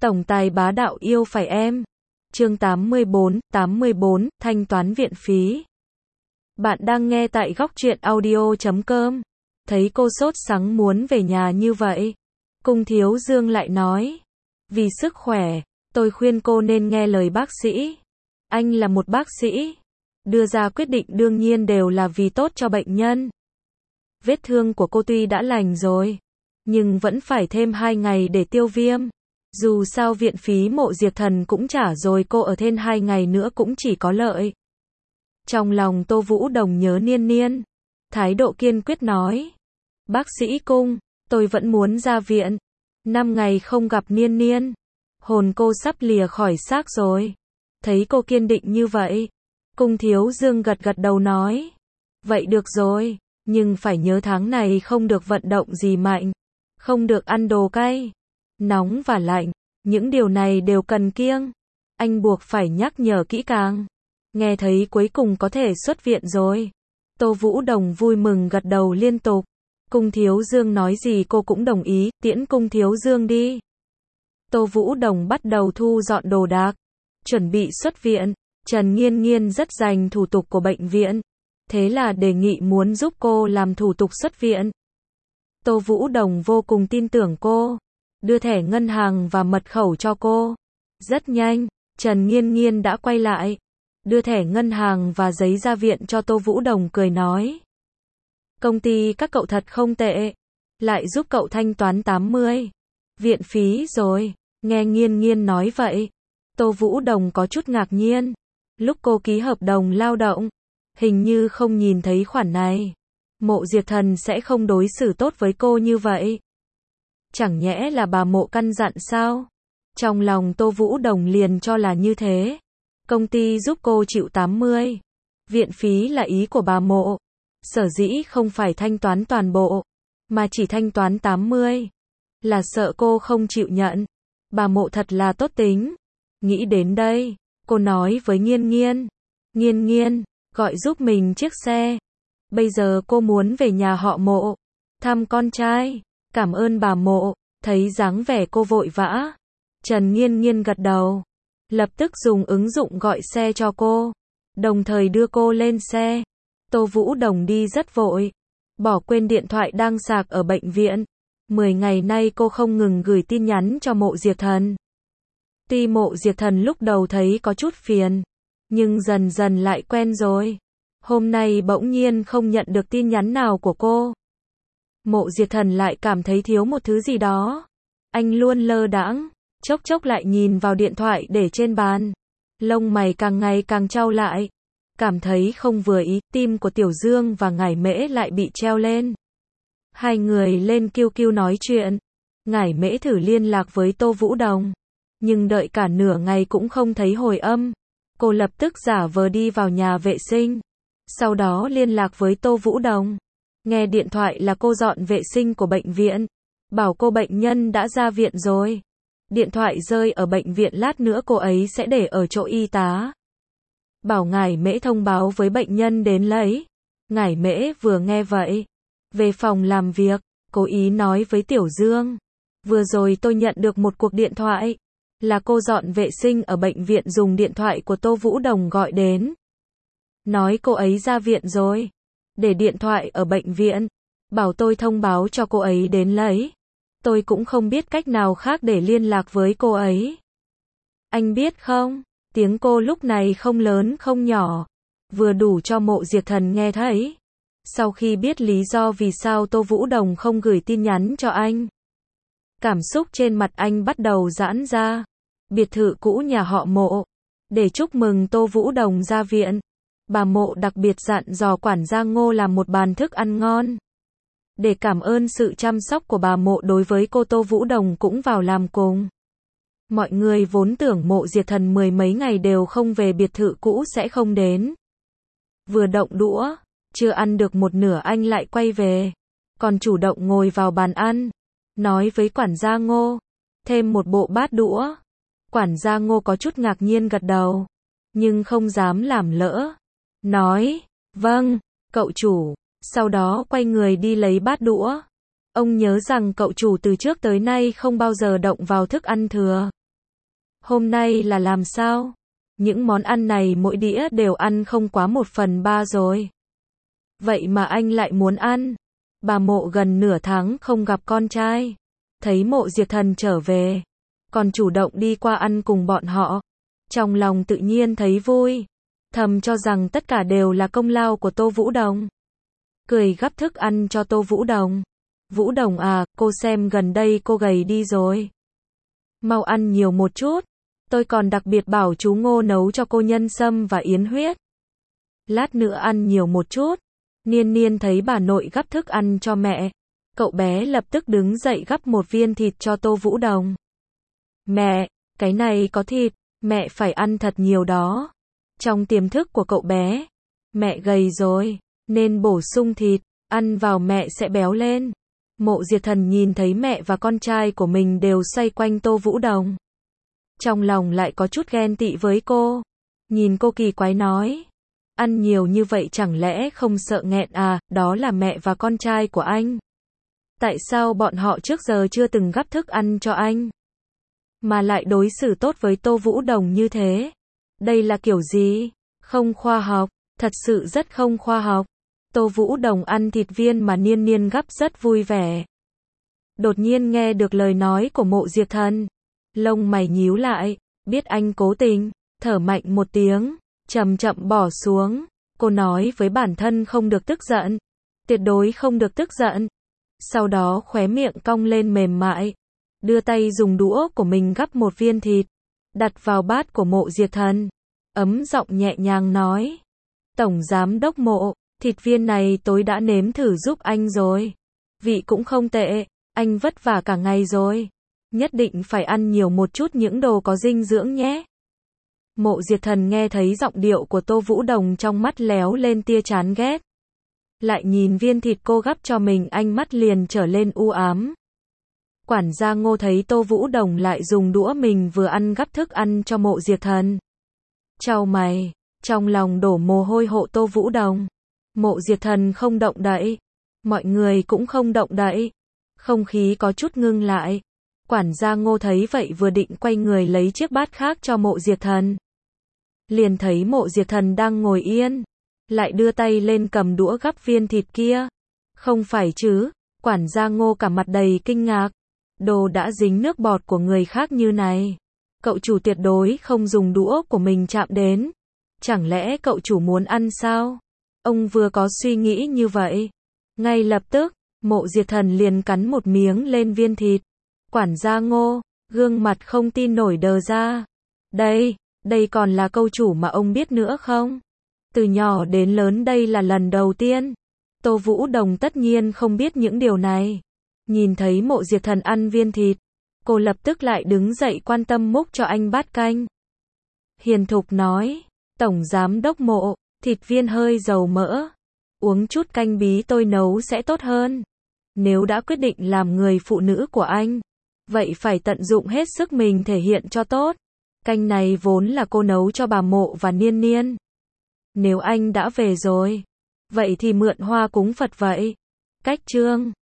Tổng tài bá đạo yêu phải em. Chương 84, thanh toán viện phí. Bạn đang nghe tại góc truyện audio.com. Thấy cô sốt sắng muốn về nhà như vậy, Cung Thiếu Dương lại nói, vì sức khỏe, tôi khuyên cô nên nghe lời bác sĩ. Anh là một bác sĩ, đưa ra quyết định đương nhiên đều là vì tốt cho bệnh nhân. Vết thương của cô tuy đã lành rồi, nhưng vẫn phải thêm 2 ngày để tiêu viêm. Dù sao viện phí Mộ Diệp Thần cũng trả rồi, cô ở thêm 2 ngày nữa cũng chỉ có lợi. Trong lòng Tô Vũ Đồng nhớ Niên Niên, thái độ kiên quyết nói, bác sĩ Cung, tôi vẫn muốn ra viện. 5 ngày không gặp Niên Niên, hồn cô sắp lìa khỏi xác rồi. Thấy cô kiên định như vậy, Cung Thiếu Dương gật gật đầu nói, vậy được rồi, nhưng phải nhớ tháng này không được vận động gì mạnh, không được ăn đồ cay, nóng và lạnh, những điều này đều cần kiêng. Anh buộc phải nhắc nhở kỹ càng. Nghe thấy cuối cùng có thể xuất viện rồi, Tô Vũ Đồng vui mừng gật đầu liên tục. Cung Thiếu Dương nói gì cô cũng đồng ý, tiễn Cung Thiếu Dương đi. Tô Vũ Đồng bắt đầu thu dọn đồ đạc, chuẩn bị xuất viện. Trần Nghiên Nghiên rất rành thủ tục của bệnh viện, thế là đề nghị muốn giúp cô làm thủ tục xuất viện. Tô Vũ Đồng vô cùng tin tưởng cô, đưa thẻ ngân hàng và mật khẩu cho cô. Rất nhanh, Trần Nghiên Nghiên đã quay lại, đưa thẻ ngân hàng và giấy ra viện cho Tô Vũ Đồng, cười nói, công ty các cậu thật không tệ, lại giúp cậu thanh toán 80 viện phí rồi. Nghe Nghiên Nghiên nói vậy, Tô Vũ Đồng có chút ngạc nhiên. Lúc cô ký hợp đồng lao động, hình như không nhìn thấy khoản này. Mộ Diệp Thần sẽ không đối xử tốt với cô như vậy. Chẳng nhẽ là bà Mộ căn dặn sao? Trong lòng Tô Vũ Đồng liền cho là như thế. Công ty giúp cô chịu 80 viện phí là ý của bà Mộ. Sở dĩ không phải thanh toán toàn bộ, mà chỉ thanh toán 80, là sợ cô không chịu nhận. Bà Mộ thật là tốt tính. Nghĩ đến đây, cô nói với Nghiên Nghiên, Nghiên Nghiên, gọi giúp mình chiếc xe. Bây giờ cô muốn về nhà họ Mộ, thăm con trai. Cảm ơn bà Mộ. Thấy dáng vẻ cô vội vã, Trần Nghiên Nghiên gật đầu, lập tức dùng ứng dụng gọi xe cho cô, đồng thời đưa cô lên xe. Tô Vũ Đồng đi rất vội, bỏ quên điện thoại đang sạc ở bệnh viện. 10 ngày nay cô không ngừng gửi tin nhắn cho Mộ Diệp Thần. Tuy Mộ Diệp Thần lúc đầu thấy có chút phiền, nhưng dần dần lại quen rồi. Hôm nay bỗng nhiên không nhận được tin nhắn nào của cô. Mộ Diệp Thần lại cảm thấy thiếu một thứ gì đó. Anh luôn lơ đãng, chốc chốc lại nhìn vào điện thoại để trên bàn. Lông mày càng ngày càng chau lại. Cảm thấy không vừa ý, tim của Tiểu Dương và Ngải Mễ lại bị treo lên. Hai người lên QQ nói chuyện. Ngải Mễ thử liên lạc với Tô Vũ Đồng, nhưng đợi cả nửa ngày cũng không thấy hồi âm. Cô lập tức giả vờ đi vào nhà vệ sinh, sau đó liên lạc với Tô Vũ Đồng. Nghe điện thoại là cô dọn vệ sinh của bệnh viện, bảo cô bệnh nhân đã ra viện rồi. Điện thoại rơi ở bệnh viện, lát nữa cô ấy sẽ để ở chỗ y tá. Bảo Ngải Mễ thông báo với bệnh nhân đến lấy. Ngải Mễ vừa nghe vậy, về phòng làm việc, cố ý nói với Tiểu Dương, vừa rồi tôi nhận được một cuộc điện thoại, là cô dọn vệ sinh ở bệnh viện dùng điện thoại của Tô Vũ Đồng gọi đến. Nói cô ấy ra viện rồi, để điện thoại ở bệnh viện, bảo tôi thông báo cho cô ấy đến lấy. Tôi cũng không biết cách nào khác để liên lạc với cô ấy. Anh biết không, tiếng cô lúc này không lớn không nhỏ, vừa đủ cho Mộ Diệp Thần nghe thấy. Sau khi biết lý do vì sao Tô Vũ Đồng không gửi tin nhắn cho anh, cảm xúc trên mặt anh bắt đầu giãn ra. Biệt thự cũ nhà họ Mộ, để chúc mừng Tô Vũ Đồng ra viện, bà Mộ đặc biệt dặn dò quản gia Ngô làm một bàn thức ăn ngon. Để cảm ơn sự chăm sóc của bà Mộ đối với cô, Tô Vũ Đồng cũng vào làm cùng. Mọi người vốn tưởng Mộ Diệp Thần 10 mấy ngày đều không về biệt thự cũ sẽ không đến. Vừa động đũa, chưa ăn được một nửa anh lại quay về, còn chủ động ngồi vào bàn ăn, nói với quản gia Ngô, thêm một bộ bát đũa. Quản gia Ngô có chút ngạc nhiên gật đầu, nhưng không dám làm lỡ. Nói, vâng, cậu chủ, sau đó quay người đi lấy bát đũa. Ông nhớ rằng cậu chủ từ trước tới nay không bao giờ động vào thức ăn thừa. Hôm nay là làm sao? Những món ăn này mỗi đĩa đều ăn không quá 1/3 rồi. Vậy mà anh lại muốn ăn. Bà Mộ gần nửa tháng không gặp con trai. Thấy Mộ Diệp Thần trở về, còn chủ động đi qua ăn cùng bọn họ. Trong lòng tự nhiên thấy vui. Thầm cho rằng tất cả đều là công lao của Tô Vũ Đồng. Cười gắp thức ăn cho Tô Vũ Đồng. Vũ Đồng à, cô xem gần đây cô gầy đi rồi. Mau ăn nhiều một chút. Tôi còn đặc biệt bảo chú Ngô nấu cho cô nhân sâm và yến huyết. Lát nữa ăn nhiều một chút. Niên Niên thấy bà nội gắp thức ăn cho mẹ. Cậu bé lập tức đứng dậy gắp một viên thịt cho Tô Vũ Đồng. Mẹ, cái này có thịt, mẹ phải ăn thật nhiều đó. Trong tiềm thức của cậu bé, mẹ gầy rồi, nên bổ sung thịt, ăn vào mẹ sẽ béo lên. Mộ Diệp Thần nhìn thấy mẹ và con trai của mình đều xoay quanh Tô Vũ Đồng. Trong lòng lại có chút ghen tị với cô. Nhìn cô kỳ quái nói. Ăn nhiều như vậy chẳng lẽ không sợ nghẹn à, đó là mẹ và con trai của anh. Tại sao bọn họ trước giờ chưa từng gắp thức ăn cho anh? Mà lại đối xử tốt với Tô Vũ Đồng như thế? Đây là kiểu gì? Không khoa học, thật sự rất không khoa học. Tô Vũ Đồng ăn thịt viên mà Niên Niên gắp rất vui vẻ. Đột nhiên nghe được lời nói của Mộ Diệp Thần. Lông mày nhíu lại, biết anh cố tình, thở mạnh một tiếng, chậm chậm bỏ xuống. Cô nói với bản thân không được tức giận. Tuyệt đối không được tức giận. Sau đó khóe miệng cong lên mềm mại. Đưa tay dùng đũa của mình gắp một viên thịt. Đặt vào bát của Mộ Diệp Thần. Ấm giọng nhẹ nhàng nói. Tổng giám đốc Mộ, thịt viên này tôi đã nếm thử giúp anh rồi. Vị cũng không tệ, anh vất vả cả ngày rồi. Nhất định phải ăn nhiều một chút những đồ có dinh dưỡng nhé. Mộ Diệp Thần nghe thấy giọng điệu của Tô Vũ Đồng trong mắt léo lên tia chán ghét. Lại nhìn viên thịt cô gắp cho mình, ánh mắt liền trở lên u ám. Quản gia Ngô thấy Tô Vũ Đồng lại dùng đũa mình vừa ăn gắp thức ăn cho Mộ Diệp Thần. Chau mày, trong lòng đổ mồ hôi hộ Tô Vũ Đồng. Mộ Diệp Thần không động đậy. Mọi người cũng không động đậy. Không khí có chút ngưng lại. Quản gia Ngô thấy vậy vừa định quay người lấy chiếc bát khác cho Mộ Diệp Thần. Liền thấy Mộ Diệp Thần đang ngồi yên. Lại đưa tay lên cầm đũa gắp viên thịt kia. Không phải chứ, quản gia Ngô cả mặt đầy kinh ngạc. Đồ đã dính nước bọt của người khác như này. Cậu chủ tuyệt đối không dùng đũa của mình chạm đến. Chẳng lẽ cậu chủ muốn ăn sao? Ông vừa có suy nghĩ như vậy. Ngay lập tức, Mộ Diệp Thần liền cắn một miếng lên viên thịt. Quản gia Ngô, gương mặt không tin nổi đờ ra. Đây còn là câu chủ mà ông biết nữa không? Từ nhỏ đến lớn đây là lần đầu tiên. Tô Vũ Đồng tất nhiên không biết những điều này. Nhìn thấy Mộ Diệp Thần ăn viên thịt, cô lập tức lại đứng dậy quan tâm múc cho anh bát canh. Hiền thục nói, Tổng giám đốc Mộ, thịt viên hơi dầu mỡ. Uống chút canh bí tôi nấu sẽ tốt hơn. Nếu đã quyết định làm người phụ nữ của anh, vậy phải tận dụng hết sức mình thể hiện cho tốt. Canh này vốn là cô nấu cho bà Mộ và Niên Niên. Nếu anh đã về rồi, vậy thì mượn hoa cúng Phật vậy. Cách chương